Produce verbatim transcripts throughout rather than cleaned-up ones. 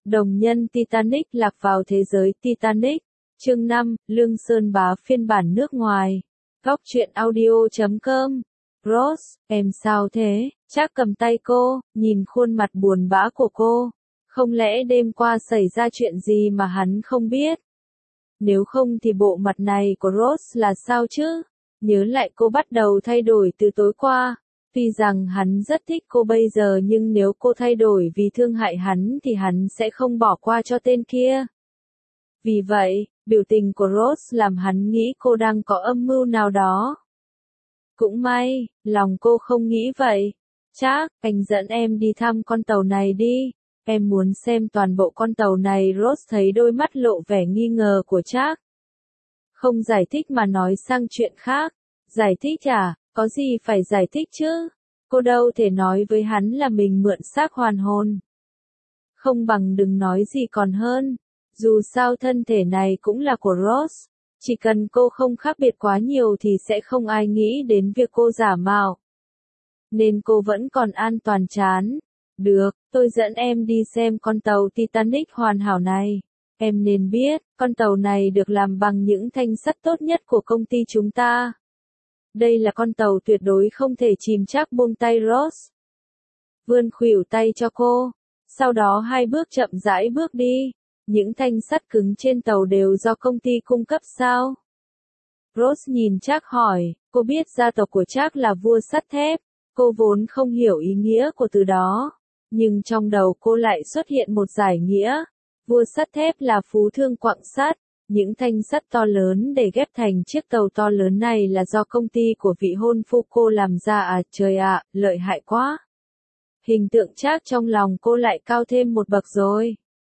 Đồng nhân Titanic lạc vào thế giới Titanic. Chương năm, Lương Sơn Bá phiên bản nước ngoài. Góc truyện audio chấm com. Rose, em sao thế? Trác cầm tay cô, nhìn khuôn mặt buồn bã của cô. Không lẽ đêm qua xảy ra chuyện gì mà hắn không biết? Nếu không thì bộ mặt này của Rose là sao chứ? Nhớ lại cô bắt đầu thay đổi từ tối qua. Tuy rằng hắn rất thích cô bây giờ nhưng nếu cô thay đổi vì thương hại hắn thì hắn sẽ không bỏ qua cho tên kia. Vì vậy, biểu tình của Rose làm hắn nghĩ cô đang có âm mưu nào đó. Cũng may, lòng cô không nghĩ vậy. Trác, anh dẫn em đi thăm con tàu này đi. Em muốn xem toàn bộ con tàu này. Rose thấy đôi mắt lộ vẻ nghi ngờ của Trác. Không giải thích mà nói sang chuyện khác. Giải thích à? Có gì phải giải thích chứ? Cô đâu thể nói với hắn là mình mượn xác hoàn hồn. Không bằng đừng nói gì còn hơn. Dù sao thân thể này cũng là của Rose. Chỉ cần cô không khác biệt quá nhiều thì sẽ không ai nghĩ đến việc cô giả mạo. Nên cô vẫn còn an toàn chán. Được, tôi dẫn em đi xem con tàu Titanic hoàn hảo này. Em nên biết, con tàu này được làm bằng những thanh sắt tốt nhất của công ty chúng ta. Đây là con tàu tuyệt đối không thể chìm. Trác buông tay Rose. Vươn khuỷu tay cho cô. Sau đó hai bước chậm rãi bước đi. Những thanh sắt cứng trên tàu đều do công ty cung cấp sao? Rose nhìn Trác hỏi, cô biết gia tộc của Trác là vua sắt thép. Cô vốn không hiểu ý nghĩa của từ đó. Nhưng trong đầu cô lại xuất hiện một giải nghĩa. Vua sắt thép là phú thương quặng sắt. Những thanh sắt to lớn để ghép thành chiếc tàu to lớn này là do công ty của vị hôn phu cô làm ra à, trời ạ, lợi hại quá. Hình tượng Trác trong lòng cô lại cao thêm một bậc rồi.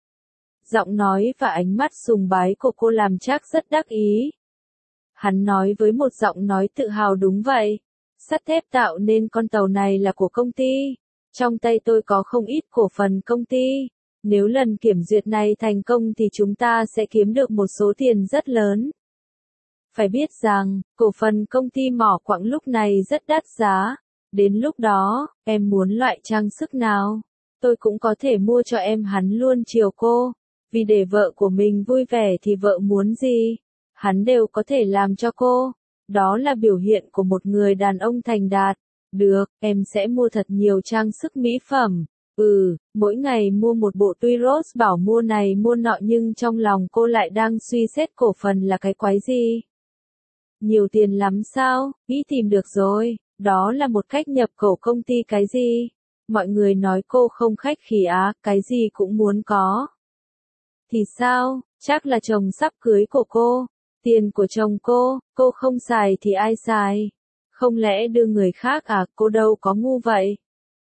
Giọng nói và ánh mắt sùng bái của cô làm Trác rất đắc ý. Hắn nói với một giọng nói tự hào, đúng vậy. Sắt thép tạo nên con tàu này là của công ty. Trong tay tôi có không ít cổ phần công ty. Nếu lần kiểm duyệt này thành công thì chúng ta sẽ kiếm được một số tiền rất lớn. Phải biết rằng, cổ phần công ty mỏ quặng lúc này rất đắt giá. Đến lúc đó, em muốn loại trang sức nào? Tôi cũng có thể mua cho em. Hắn luôn chiều cô. Vì để vợ của mình vui vẻ thì vợ muốn gì, hắn đều có thể làm cho cô. Đó là biểu hiện của một người đàn ông thành đạt. Được, em sẽ mua thật nhiều trang sức mỹ phẩm. Ừ, mỗi ngày mua một bộ. Tuy Rose bảo mua này mua nọ nhưng trong lòng cô lại đang suy xét cổ phần là cái quái gì. Nhiều tiền lắm sao? Nghĩ tìm được rồi. Đó là một cách nhập khẩu công ty. Cái gì? Mọi người nói cô không khách khí á, cái gì cũng muốn có. Thì sao? Chắc là chồng sắp cưới của cô. Tiền của chồng cô, cô không xài thì ai xài? Không lẽ đưa người khác à? Cô đâu có ngu vậy.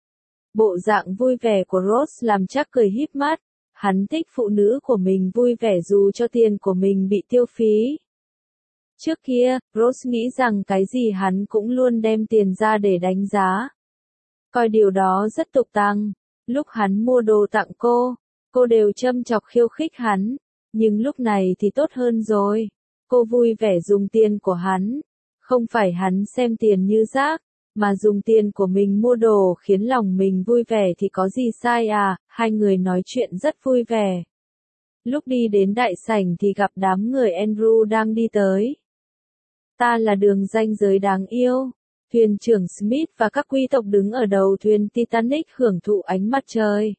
Bộ dạng vui vẻ của Rose làm Trác cười híp mắt. Hắn thích phụ nữ của mình vui vẻ dù cho tiền của mình bị tiêu phí. Trước kia, Rose nghĩ rằng cái gì hắn cũng luôn đem tiền ra để đánh giá. Coi điều đó rất tục tằng. Lúc hắn mua đồ tặng cô, cô đều châm chọc khiêu khích hắn. Nhưng lúc này thì tốt hơn rồi. Cô vui vẻ dùng tiền của hắn. Không phải hắn xem tiền như rác, mà dùng tiền của mình mua đồ khiến lòng mình vui vẻ thì có gì sai à. Hai người nói chuyện rất vui vẻ. Lúc đi đến đại sảnh thì gặp đám người Andrew đang đi tới. Ta là đường ranh giới đáng yêu. Thuyền trưởng Smith và các quý tộc đứng ở đầu thuyền Titanic hưởng thụ ánh mặt trời.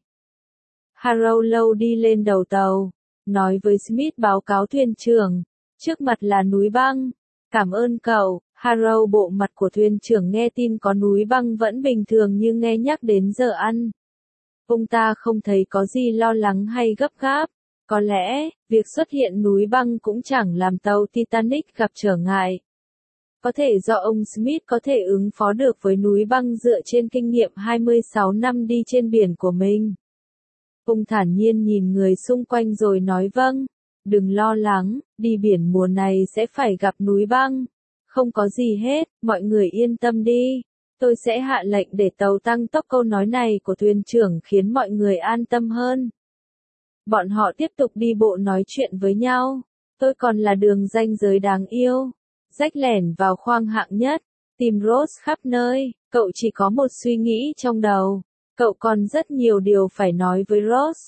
Harrow đi lên đầu tàu, nói với Smith báo cáo thuyền trưởng. Trước mặt là núi băng. Cảm ơn cậu. Harrow bộ mặt của thuyền trưởng nghe tin có núi băng vẫn bình thường như nghe nhắc đến giờ ăn. Ông ta không thấy có gì lo lắng hay gấp gáp. Có lẽ, việc xuất hiện núi băng cũng chẳng làm tàu Titanic gặp trở ngại. Có thể do ông Smith có thể ứng phó được với núi băng dựa trên kinh nghiệm hai mươi sáu năm đi trên biển của mình. Ông thản nhiên nhìn người xung quanh rồi nói vâng, đừng lo lắng, đi biển mùa này sẽ phải gặp núi băng. Không có gì hết, mọi người yên tâm đi. Tôi sẽ hạ lệnh để tàu tăng tốc. Câu nói này của thuyền trưởng khiến mọi người an tâm hơn. Bọn họ tiếp tục đi bộ nói chuyện với nhau. Tôi còn là đường ranh giới đáng yêu. Rách lẻn vào khoang hạng nhất, tìm Rose khắp nơi. Cậu chỉ có một suy nghĩ trong đầu. Cậu còn rất nhiều điều phải nói với Rose.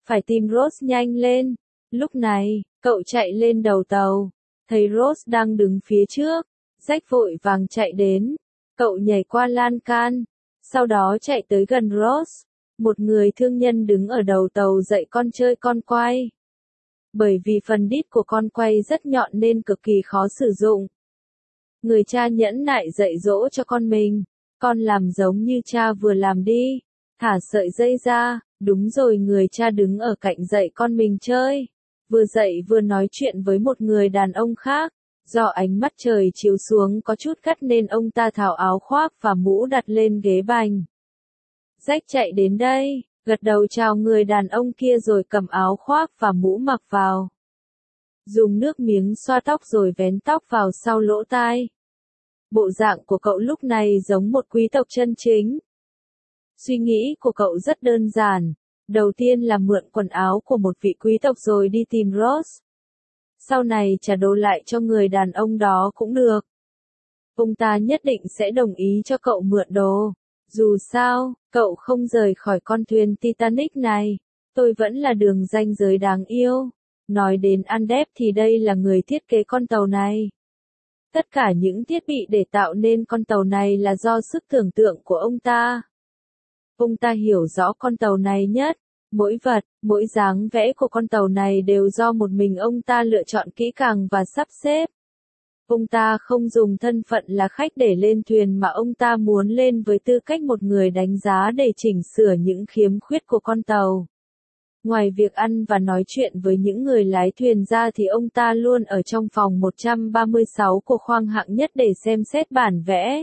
phải tìm Rose nhanh lên. Lúc này, cậu chạy lên đầu tàu, thấy Rose đang đứng phía trước, Jack vội vàng chạy đến, cậu nhảy qua lan can, sau đó chạy tới gần Rose. Một người thương nhân đứng ở đầu tàu dạy con chơi con quay. Bởi vì phần đít của con quay rất nhọn nên cực kỳ khó sử dụng. Người cha nhẫn nại dạy dỗ cho con mình, con làm giống như cha vừa làm đi, thả sợi dây ra. Đúng rồi, người cha đứng ở cạnh dạy con mình chơi, vừa dạy vừa nói chuyện với một người đàn ông khác. Do ánh mắt trời chiếu xuống có chút gắt nên ông ta tháo áo khoác và mũ đặt lên ghế bành. Jack chạy đến đây, gật đầu chào người đàn ông kia rồi cầm áo khoác và mũ mặc vào. Dùng nước miếng xoa tóc rồi vén tóc vào sau lỗ tai. Bộ dạng của cậu lúc này giống một quý tộc chân chính. Suy nghĩ của cậu rất đơn giản. Đầu tiên là mượn quần áo của một vị quý tộc rồi đi tìm Rose. Sau này trả đồ lại cho người đàn ông đó cũng được. Ông ta nhất định sẽ đồng ý cho cậu mượn đồ. Dù sao, cậu không rời khỏi con thuyền Titanic này. Tôi vẫn là đường ranh giới đáng yêu. Nói đến Andep thì đây là người thiết kế con tàu này. Tất cả những thiết bị để tạo nên con tàu này là do sức tưởng tượng của ông ta. Ông ta hiểu rõ con tàu này nhất. Mỗi vật, mỗi dáng vẽ của con tàu này đều do một mình ông ta lựa chọn kỹ càng và sắp xếp. Ông ta không dùng thân phận là khách để lên thuyền mà ông ta muốn lên với tư cách một người đánh giá để chỉnh sửa những khiếm khuyết của con tàu. Ngoài việc ăn và nói chuyện với những người lái thuyền ra thì ông ta luôn ở trong phòng một trăm ba mươi sáu của khoang hạng nhất để xem xét bản vẽ,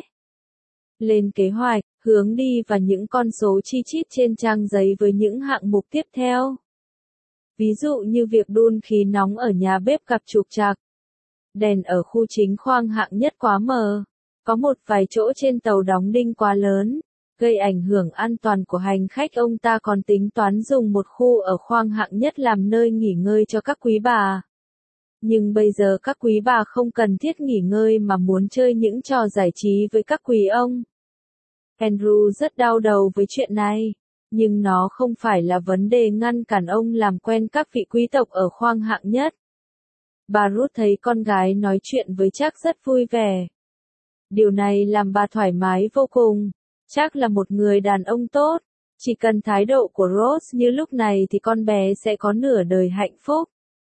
lên kế hoạch, hướng đi và những con số chi chít trên trang giấy với những hạng mục tiếp theo. Ví dụ như việc đun khí nóng ở nhà bếp gặp trục trặc. Đèn ở khu chính khoang hạng nhất quá mờ. Có một vài chỗ trên tàu đóng đinh quá lớn, gây ảnh hưởng an toàn của hành khách. Ông ta còn tính toán dùng một khu ở khoang hạng nhất làm nơi nghỉ ngơi cho các quý bà. Nhưng bây giờ các quý bà không cần thiết nghỉ ngơi mà muốn chơi những trò giải trí với các quý ông. Andrew rất đau đầu với chuyện này, nhưng nó không phải là vấn đề ngăn cản ông làm quen các vị quý tộc ở khoang hạng nhất. Bà Ruth thấy con gái nói chuyện với Jack rất vui vẻ. Điều này làm bà thoải mái vô cùng. Jack là một người đàn ông tốt. Chỉ cần thái độ của Rose như lúc này thì con bé sẽ có nửa đời hạnh phúc.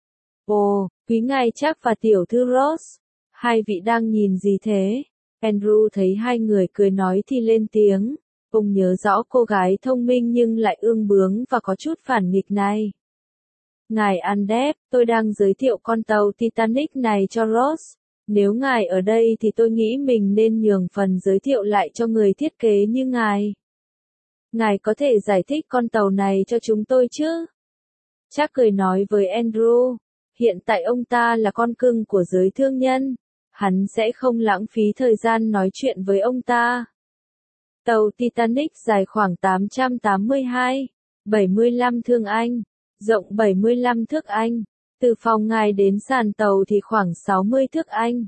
Ồ, quý ngài Jack và tiểu thư Rose. Hai vị đang nhìn gì thế? Andrew thấy hai người cười nói thì lên tiếng. Ông nhớ rõ cô gái thông minh nhưng lại ương bướng và có chút phản nghịch này. Ngài Andep, tôi đang giới thiệu con tàu Titanic này cho Rose. Nếu ngài ở đây thì tôi nghĩ mình nên nhường phần giới thiệu lại cho người thiết kế như ngài. Ngài có thể giải thích con tàu này cho chúng tôi chứ? Jack cười nói với Andrew. Hiện tại ông ta là con cưng của giới thương nhân. Hắn sẽ không lãng phí thời gian nói chuyện với ông ta. Tàu Titanic dài khoảng tám trăm tám mươi hai phẩy bảy mươi lăm thước Anh, rộng bảy mươi lăm thước Anh. Từ phòng ngài đến sàn tàu thì khoảng sáu mươi thước Anh.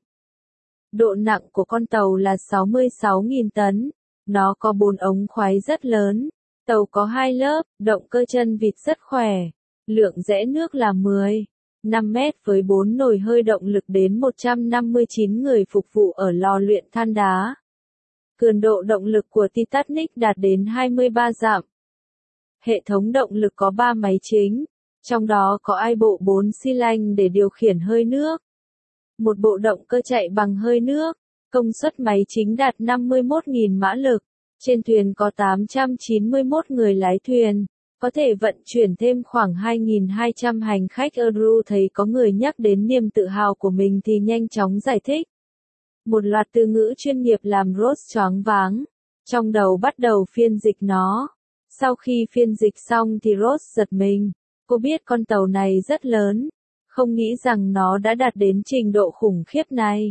Độ nặng của con tàu là sáu mươi sáu nghìn tấn. Nó có bốn ống khoái rất lớn. Tàu có hai lớp, động cơ chân vịt rất khỏe. Lượng rẽ nước là mười phẩy năm mét với bốn nồi hơi động lực đến một trăm năm mươi chín người phục vụ ở lò luyện than đá. Cường độ động lực của Titanic đạt đến hai mươi ba dặm. Hệ thống động lực có ba máy chính, trong đó có hai bộ bốn xi lanh để điều khiển hơi nước. Một bộ động cơ chạy bằng hơi nước, công suất máy chính đạt năm mươi mốt nghìn mã lực. Trên thuyền có tám trăm chín mươi mốt người lái thuyền, có thể vận chuyển thêm khoảng hai nghìn hai trăm hành khách. Andrew thấy có người nhắc đến niềm tự hào của mình thì nhanh chóng giải thích. Một loạt từ ngữ chuyên nghiệp làm Rose choáng váng, trong đầu bắt đầu phiên dịch nó. Sau khi phiên dịch xong thì Rose giật mình, cô biết con tàu này rất lớn, không nghĩ rằng nó đã đạt đến trình độ khủng khiếp này.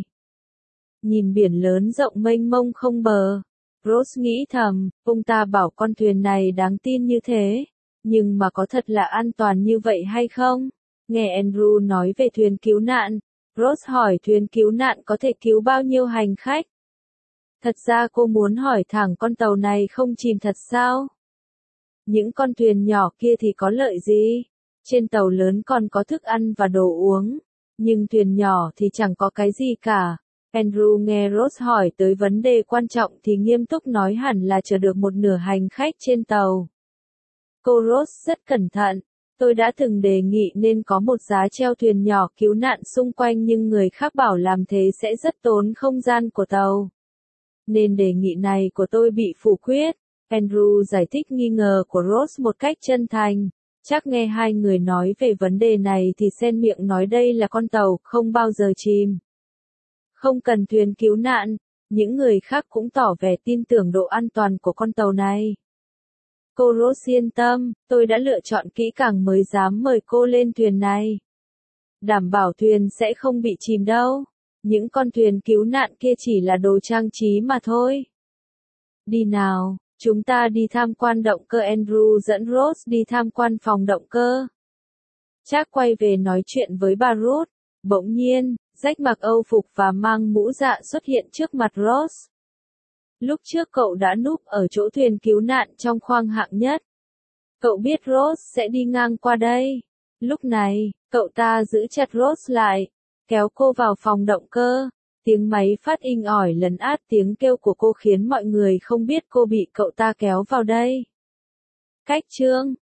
Nhìn biển lớn rộng mênh mông không bờ, Rose nghĩ thầm, ông ta bảo con thuyền này đáng tin như thế, nhưng mà có thật là an toàn như vậy hay không? Nghe Andrew nói về thuyền cứu nạn, Rose hỏi thuyền cứu nạn có thể cứu bao nhiêu hành khách? Thật ra cô muốn hỏi thẳng con tàu này không chìm thật sao? Những con thuyền nhỏ kia thì có lợi gì? Trên tàu lớn còn có thức ăn và đồ uống, nhưng thuyền nhỏ thì chẳng có cái gì cả. Andrew nghe Rose hỏi tới vấn đề quan trọng thì nghiêm túc nói hẳn là chờ được một nửa hành khách trên tàu. Cô Rose rất cẩn thận. Tôi đã từng đề nghị nên có một giá treo thuyền nhỏ cứu nạn xung quanh nhưng người khác bảo làm thế sẽ rất tốn không gian của tàu. Nên đề nghị này của tôi bị phủ quyết. Andrew giải thích nghi ngờ của Rose một cách chân thành. Chắc nghe hai người nói về vấn đề này thì xen miệng nói đây là con tàu không bao giờ chìm. Không cần thuyền cứu nạn. Những người khác cũng tỏ vẻ tin tưởng độ an toàn của con tàu này. Cô Rose yên tâm, tôi đã lựa chọn kỹ càng mới dám mời cô lên thuyền này. Đảm bảo thuyền sẽ không bị chìm đâu. Những con thuyền cứu nạn kia chỉ là đồ trang trí mà thôi. Đi nào, chúng ta đi tham quan động cơ. Andrew dẫn Rose đi tham quan phòng động cơ. Jack quay về nói chuyện với bà Ruth. Bỗng nhiên, Jack mặc âu phục và mang mũ dạ xuất hiện trước mặt Rose. Lúc trước cậu đã núp ở chỗ thuyền cứu nạn trong khoang hạng nhất. Cậu biết Rose sẽ đi ngang qua đây. Lúc này, cậu ta giữ chặt Rose lại, kéo cô vào phòng động cơ. Tiếng máy phát inh ỏi lấn át tiếng kêu của cô khiến mọi người không biết cô bị cậu ta kéo vào đây. Cách chương